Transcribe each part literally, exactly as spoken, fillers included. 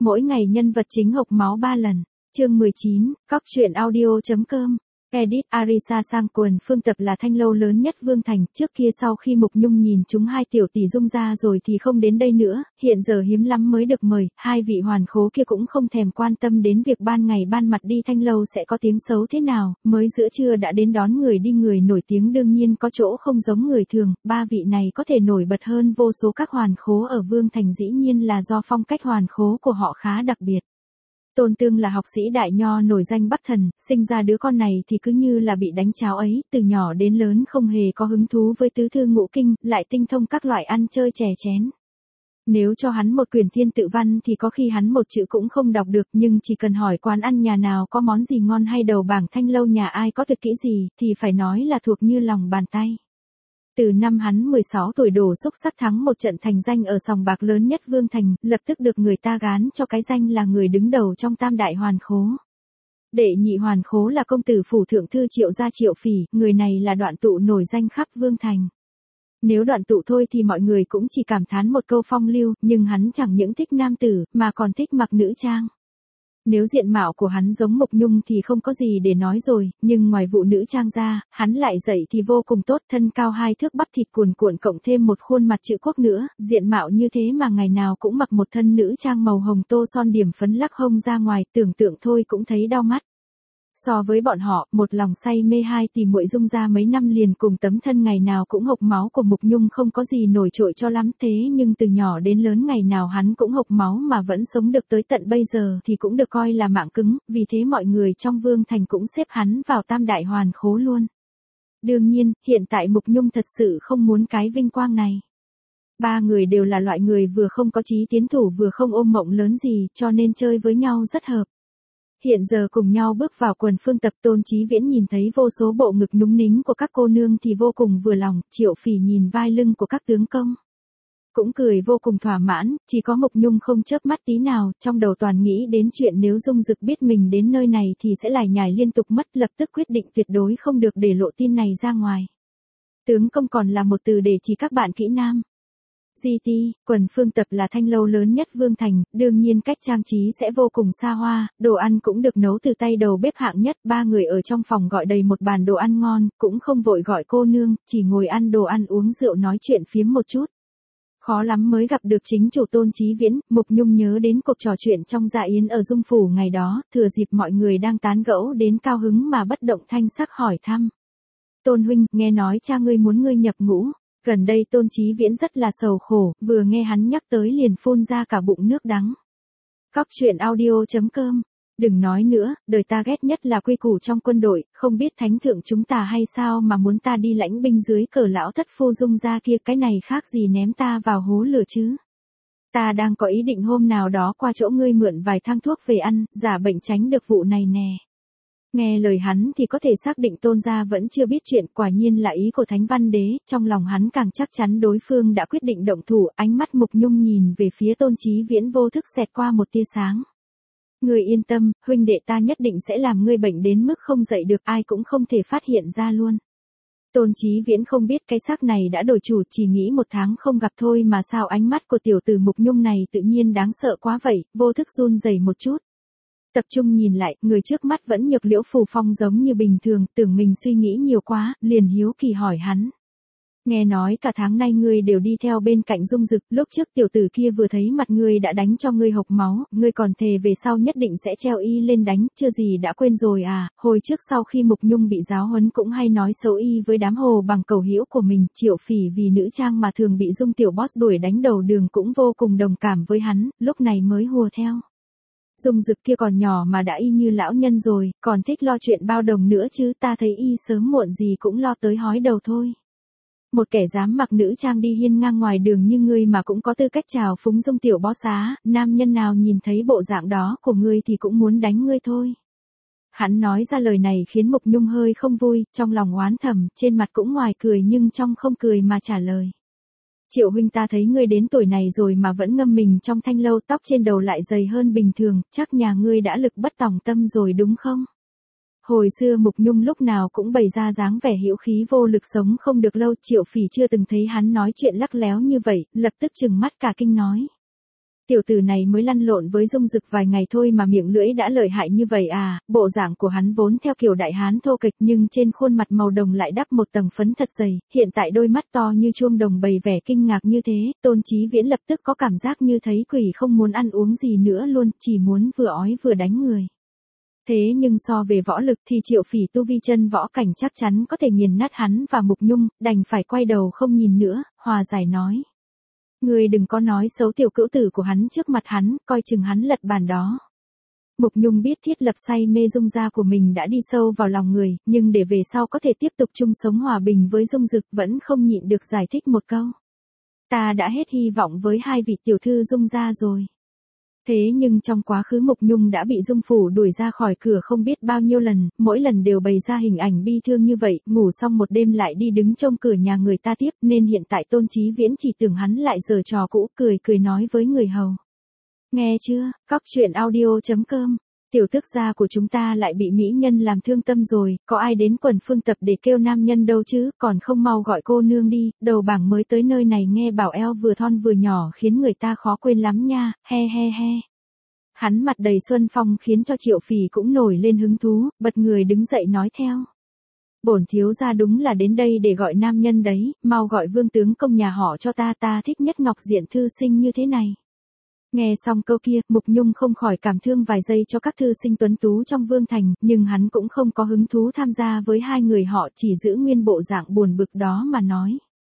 Mỗi ngày nhân vật chính hộc máu ba lần. Chương mười chín, cóc truyện audio.com. Edit Arisa sang quần Phương Tập là thanh lâu lớn nhất Vương Thành, trước kia sau khi Mục Nhung nhìn chúng hai tiểu tỷ Dung ra rồi thì không đến đây nữa, hiện giờ hiếm lắm mới được mời, hai vị hoàn khố kia cũng không thèm quan tâm đến việc ban ngày ban mặt đi thanh lâu sẽ có tiếng xấu thế nào, mới giữa trưa đã đến đón người đi. Người nổi tiếng đương nhiên có chỗ không giống người thường, ba vị này có thể nổi bật hơn vô số các hoàn khố ở Vương Thành dĩ nhiên là do phong cách hoàn khố của họ khá đặc biệt. Tôn Tương là học sĩ đại nho nổi danh Bắc Thần, sinh ra đứa con này thì cứ như là bị đánh cháo ấy, từ nhỏ đến lớn không hề có hứng thú với tứ thư ngũ kinh, lại tinh thông các loại ăn chơi chè chén. Nếu cho hắn một quyển thiên tự văn thì có khi hắn một chữ cũng không đọc được, nhưng chỉ cần hỏi quán ăn nhà nào có món gì ngon hay đầu bảng thanh lâu nhà ai có tuyệt kỹ gì, thì phải nói là thuộc như lòng bàn tay. Từ năm hắn mười sáu tuổi đổ xúc sắc thắng một trận thành danh ở sòng bạc lớn nhất Vương Thành, lập tức được người ta gán cho cái danh là người đứng đầu trong tam đại hoàn khố. Đệ nhị hoàn khố là công tử phủ thượng thư Triệu gia Triệu Phỉ, người này là Đoạn Tụ nổi danh khắp Vương Thành. Nếu Đoạn Tụ thôi thì mọi người cũng chỉ cảm thán một câu phong lưu, nhưng hắn chẳng những thích nam tử, mà còn thích mặc nữ trang. Nếu diện mạo của hắn giống Mục Nhung thì không có gì để nói rồi, nhưng ngoài vụ nữ trang ra, hắn lại dậy thì vô cùng tốt, thân cao hai thước bắp thịt cuồn cuộn cộng thêm một khuôn mặt chữ quốc nữa, diện mạo như thế mà ngày nào cũng mặc một thân nữ trang màu hồng tô son điểm phấn lắc hông ra ngoài, tưởng tượng thôi cũng thấy đau mắt. So với bọn họ, một lòng say mê hai tỷ muội Dung ra mấy năm liền cùng tấm thân ngày nào cũng hộc máu của Mục Nhung không có gì nổi trội cho lắm, thế nhưng từ nhỏ đến lớn ngày nào hắn cũng hộc máu mà vẫn sống được tới tận bây giờ thì cũng được coi là mạng cứng, vì thế mọi người trong Vương Thành cũng xếp hắn vào tam đại hoàn khố luôn. Đương nhiên, hiện tại Mục Nhung thật sự không muốn cái vinh quang này. Ba người đều là loại người vừa không có chí tiến thủ vừa không ôm mộng lớn gì, cho nên chơi với nhau rất hợp. Hiện giờ cùng nhau bước vào quần Phương Tập, Tôn Chí Viễn nhìn thấy vô số bộ ngực núng nính của các cô nương thì vô cùng vừa lòng, Triệu Phỉ nhìn vai lưng của các tướng công cũng cười vô cùng thỏa mãn, chỉ có Mục Nhung không chớp mắt tí nào, trong đầu toàn nghĩ đến chuyện nếu Dung Dực biết mình đến nơi này thì sẽ lải nhải liên tục mất, lập tức quyết định tuyệt đối không được để lộ tin này ra ngoài. Tướng công còn là một từ để chỉ các bạn kỹ nam. giê tê, quần Phương Tập là thanh lâu lớn nhất Vương Thành, đương nhiên cách trang trí sẽ vô cùng xa hoa, đồ ăn cũng được nấu từ tay đầu bếp hạng nhất, ba người ở trong phòng gọi đầy một bàn đồ ăn ngon, cũng không vội gọi cô nương, chỉ ngồi ăn đồ ăn uống rượu nói chuyện phiếm một chút. Khó lắm mới gặp được chính chủ Tôn Chí Viễn, Mục Nhung nhớ đến cuộc trò chuyện trong dạ yến ở Dung Phủ ngày đó, thừa dịp mọi người đang tán gẫu đến cao hứng mà bất động thanh sắc hỏi thăm. Tôn huynh, nghe nói cha ngươi muốn ngươi nhập ngũ. Gần đây Tôn Chí Viễn rất là sầu khổ, vừa nghe hắn nhắc tới liền phun ra cả bụng nước đắng. Cóc truyện audio.com. Đừng nói nữa, đời ta ghét nhất là quy củ trong quân đội, không biết thánh thượng chúng ta hay sao mà muốn ta đi lãnh binh dưới cờ lão thất phu Dung ra kia, cái này khác gì ném ta vào hố lửa chứ. Ta đang có ý định hôm nào đó qua chỗ ngươi mượn vài thang thuốc về ăn, giả bệnh tránh được vụ này nè. Nghe lời hắn thì có thể xác định Tôn gia vẫn chưa biết chuyện, quả nhiên là ý của Thánh Văn Đế, trong lòng hắn càng chắc chắn đối phương đã quyết định động thủ, ánh mắt Mục Nhung nhìn về phía Tôn Chí Viễn vô thức xẹt qua một tia sáng. Ngươi yên tâm, huynh đệ ta nhất định sẽ làm ngươi bệnh đến mức không dậy được, ai cũng không thể phát hiện ra luôn. Tôn Chí Viễn không biết cái xác này đã đổi chủ, chỉ nghĩ một tháng không gặp thôi mà sao ánh mắt của tiểu tử Mục Nhung này tự nhiên đáng sợ quá vậy, vô thức run rẩy một chút. Tập trung nhìn lại, người trước mắt vẫn nhược liễu phù phong giống như bình thường, tưởng mình suy nghĩ nhiều quá, liền hiếu kỳ hỏi hắn. Nghe nói cả tháng nay ngươi đều đi theo bên cạnh Dung Dực, lúc trước tiểu tử kia vừa thấy mặt ngươi đã đánh cho ngươi hộc máu, ngươi còn thề về sau nhất định sẽ treo y lên đánh, chưa gì đã quên rồi à, hồi trước sau khi Mục Nhung bị giáo huấn cũng hay nói xấu y với đám hồ bằng cầu hữu của mình, Triệu Phỉ vì nữ trang mà thường bị Dung tiểu boss đuổi đánh đầu đường cũng vô cùng đồng cảm với hắn, lúc này mới hùa theo. Dung Dực kia còn nhỏ mà đã y như lão nhân rồi, còn thích lo chuyện bao đồng nữa chứ, ta thấy y sớm muộn gì cũng lo tới hói đầu thôi. Một kẻ dám mặc nữ trang đi hiên ngang ngoài đường như ngươi mà cũng có tư cách chào phúng Dung tiểu boss á, nam nhân nào nhìn thấy bộ dạng đó của ngươi thì cũng muốn đánh ngươi thôi. Hắn nói ra lời này khiến Mục Nhung hơi không vui, trong lòng oán thầm, trên mặt cũng ngoài cười nhưng trong không cười mà trả lời. Triệu huynh, ta thấy ngươi đến tuổi này rồi mà vẫn ngâm mình trong thanh lâu, tóc trên đầu lại dày hơn bình thường, chắc nhà ngươi đã lực bất tòng tâm rồi đúng không? Hồi xưa Mục Nhung lúc nào cũng bày ra dáng vẻ hữu khí vô lực sống không được lâu, Triệu Phỉ chưa từng thấy hắn nói chuyện lắc léo như vậy, lập tức trừng mắt cả kinh nói. Tiểu tử này mới lăn lộn với Dung Dực vài ngày thôi mà miệng lưỡi đã lợi hại như vậy à, bộ dạng của hắn vốn theo kiểu đại hán thô kịch nhưng trên khuôn mặt màu đồng lại đắp một tầng phấn thật dày, hiện tại đôi mắt to như chuông đồng bày vẻ kinh ngạc như thế, Tôn Chí Viễn lập tức có cảm giác như thấy quỷ không muốn ăn uống gì nữa luôn, chỉ muốn vừa ói vừa đánh người. Thế nhưng so về võ lực thì Triệu Phỉ tu vi chân võ cảnh chắc chắn có thể nghiền nát hắn và Mục Nhung, đành phải quay đầu không nhìn nữa, hòa giải nói. Ngươi đừng có nói xấu tiểu cữu tử của hắn trước mặt hắn, coi chừng hắn lật bàn đó. Mục Nhung biết Thiết Lập say mê Dung gia của mình đã đi sâu vào lòng người, nhưng để về sau có thể tiếp tục chung sống hòa bình với Dung Dực vẫn không nhịn được giải thích một câu. Ta đã hết hy vọng với hai vị tiểu thư Dung gia rồi. Thế nhưng trong quá khứ Mục Nhung đã bị Dung phủ đuổi ra khỏi cửa không biết bao nhiêu lần, mỗi lần đều bày ra hình ảnh bi thương như vậy, ngủ xong một đêm lại đi đứng trông cửa nhà người ta tiếp, nên hiện tại Tôn Chí Viễn chỉ tưởng hắn lại giở trò cũ, cười cười nói với người hầu. Nghe chưa, cóc truyện audio chấm com, tiểu tước gia của chúng ta lại bị mỹ nhân làm thương tâm rồi, có ai đến quần phương tập để kêu nam nhân đâu chứ, còn không mau gọi cô nương đi, đầu bảng mới tới nơi này nghe bảo eo vừa thon vừa nhỏ khiến người ta khó quên lắm nha, he he he. Hắn mặt đầy xuân phong khiến cho Triệu Phỉ cũng nổi lên hứng thú, bật người đứng dậy nói theo. Bổn thiếu gia đúng là đến đây để gọi nam nhân đấy, mau gọi Vương tướng công nhà họ cho ta, ta thích nhất ngọc diện thư sinh như thế này. Nghe xong câu kia, Mục Nhung không khỏi cảm thương vài giây cho các thư sinh tuấn tú trong Vương Thành, nhưng hắn cũng không có hứng thú tham gia với hai người họ, chỉ giữ nguyên bộ dạng buồn bực đó mà nói.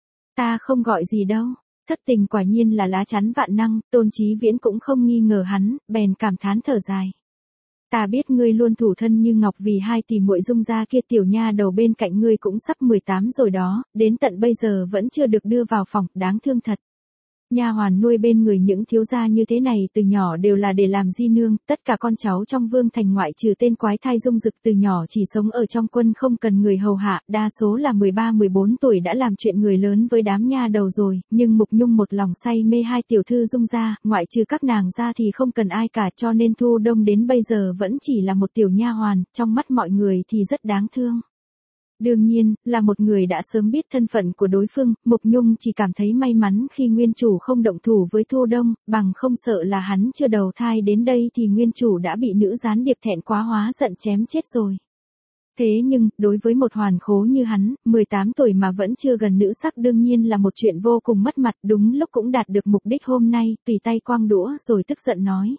Ta không gọi gì đâu, thất tình quả nhiên là lá chắn vạn năng, Tôn Chí Viễn cũng không nghi ngờ hắn, bèn cảm thán thở dài. Ta biết ngươi luôn thủ thân như ngọc vì hai tỷ muội Dung gia kia, tiểu nha đầu bên cạnh ngươi cũng sắp mười tám rồi đó, đến tận bây giờ vẫn chưa được đưa vào phòng, đáng thương thật. Nha hoàn nuôi bên người những thiếu gia như thế này từ nhỏ đều là để làm di nương, tất cả con cháu trong Vương Thành ngoại trừ tên quái thai Dung Dực từ nhỏ chỉ sống ở trong quân không cần người hầu hạ, đa số là mười ba mười bốn tuổi đã làm chuyện người lớn với đám nha đầu rồi, nhưng Mục Nhung một lòng say mê hai tiểu thư Dung gia, ngoại trừ các nàng ra thì không cần ai cả, cho nên Thu Đông đến bây giờ vẫn chỉ là một tiểu nha hoàn, trong mắt mọi người thì rất đáng thương. Đương nhiên, là một người đã sớm biết thân phận của đối phương, Mục Nhung chỉ cảm thấy may mắn khi nguyên chủ không động thủ với Thu Đông, bằng không sợ là hắn chưa đầu thai đến đây thì nguyên chủ đã bị nữ gián điệp thẹn quá hóa giận chém chết rồi. Thế nhưng, đối với một hoàn khố như hắn, mười tám tuổi mà vẫn chưa gần nữ sắc đương nhiên là một chuyện vô cùng mất mặt, đúng lúc cũng đạt được mục đích hôm nay, tùy tay quăng đũa rồi tức giận nói.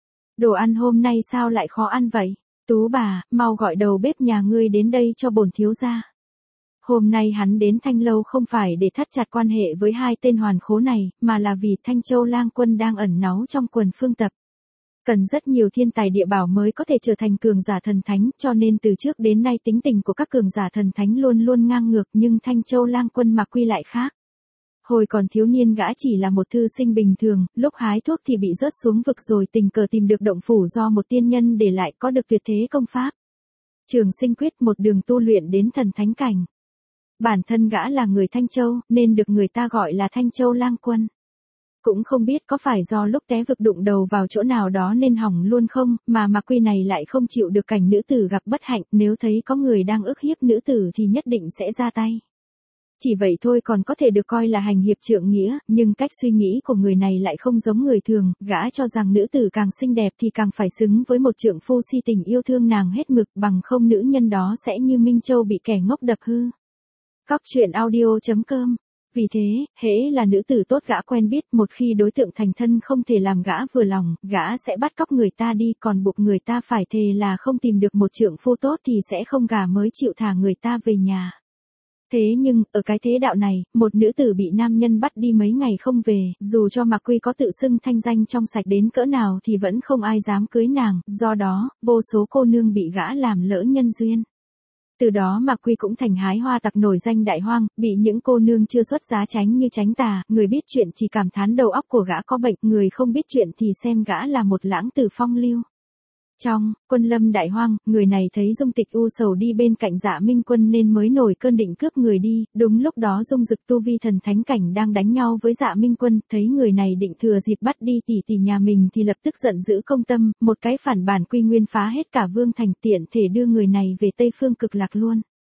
Đồ ăn hôm nay sao lại khó ăn vậy? Tú bà, mau gọi đầu bếp nhà ngươi đến đây cho bổn thiếu gia. Hôm nay hắn đến Thanh Lâu không phải để thắt chặt quan hệ với hai tên hoàn khố này, mà là vì Thanh Châu Lang Quân đang ẩn náu trong quần phương tập. Cần rất nhiều thiên tài địa bảo mới có thể trở thành cường giả thần thánh, cho nên từ trước đến nay tính tình của các cường giả thần thánh luôn luôn ngang ngược, nhưng Thanh Châu Lang Quân mà quy lại khác. Hồi còn thiếu niên gã chỉ là một thư sinh bình thường, lúc hái thuốc thì bị rớt xuống vực rồi tình cờ tìm được động phủ do một tiên nhân để lại có được tuyệt thế công pháp. Trường sinh quyết, một đường tu luyện đến thần thánh cảnh. Bản thân gã là người Thanh Châu, nên được người ta gọi là Thanh Châu Lang Quân. Cũng không biết có phải do lúc té vực đụng đầu vào chỗ nào đó nên hỏng luôn không, mà Mạc Quy này lại không chịu được cảnh nữ tử gặp bất hạnh, nếu thấy có người đang ức hiếp nữ tử thì nhất định sẽ ra tay. Chỉ vậy thôi còn có thể được coi là hành hiệp trượng nghĩa, nhưng cách suy nghĩ của người này lại không giống người thường, gã cho rằng nữ tử càng xinh đẹp thì càng phải xứng với một trượng phu si tình yêu thương nàng hết mực, bằng không nữ nhân đó sẽ như Minh Châu bị kẻ ngốc đập hư. Cóc truyện audio chấm com. Vì thế, hễ là nữ tử tốt gã quen biết, một khi đối tượng thành thân không thể làm gã vừa lòng, gã sẽ bắt cóc người ta đi, còn buộc người ta phải thề là không tìm được một trượng phu tốt thì sẽ không gả mới chịu thả người ta về nhà. Thế nhưng, ở cái thế đạo này, một nữ tử bị nam nhân bắt đi mấy ngày không về, dù cho Mạc Quy có tự xưng thanh danh trong sạch đến cỡ nào thì vẫn không ai dám cưới nàng, do đó, vô số cô nương bị gã làm lỡ nhân duyên. Từ đó Mạc Quy cũng thành hái hoa tặc nổi danh đại hoang, bị những cô nương chưa xuất giá tránh như tránh tà, người biết chuyện chỉ cảm thán đầu óc của gã có bệnh, người không biết chuyện thì xem gã là một lãng tử phong lưu. Trong Quân Lâm đại hoang, người này thấy Dung Tịch u sầu đi bên cạnh Dạ Minh Quân nên mới nổi cơn định cướp người đi, đúng lúc đó Dung Dực tu vi thần thánh cảnh đang đánh nhau với Dạ Minh Quân, thấy người này định thừa dịp bắt đi tỷ tỷ nhà mình thì lập tức giận dữ công tâm, một cái phản bản quy nguyên phá hết cả Vương Thành, tiện thể đưa người này về Tây Phương Cực Lạc luôn.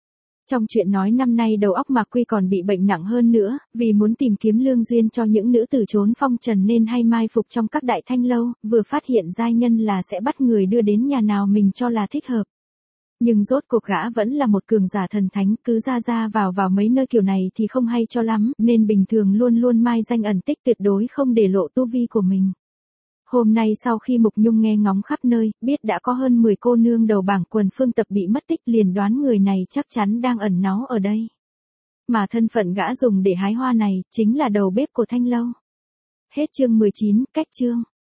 Trong chuyện nói năm nay đầu óc Mạc Quy còn bị bệnh nặng hơn nữa, vì muốn tìm kiếm lương duyên cho những nữ tử trốn phong trần nên hay mai phục trong các đại thanh lâu, vừa phát hiện giai nhân là sẽ bắt người đưa đến nhà nào mình cho là thích hợp. Nhưng rốt cuộc gã vẫn là một cường giả thần thánh, cứ ra ra vào vào mấy nơi kiểu này thì không hay cho lắm, nên bình thường luôn luôn mai danh ẩn tích, tuyệt đối không để lộ tu vi của mình. Hôm nay sau khi Mục Nhung nghe ngóng khắp nơi, biết đã có hơn mười cô nương đầu bảng quần phương tập bị mất tích, liền đoán người này chắc chắn đang ẩn náu ở đây. Mà thân phận gã dùng để hái hoa này, chính là đầu bếp của thanh lâu. Hết chương mười chín, cách chương.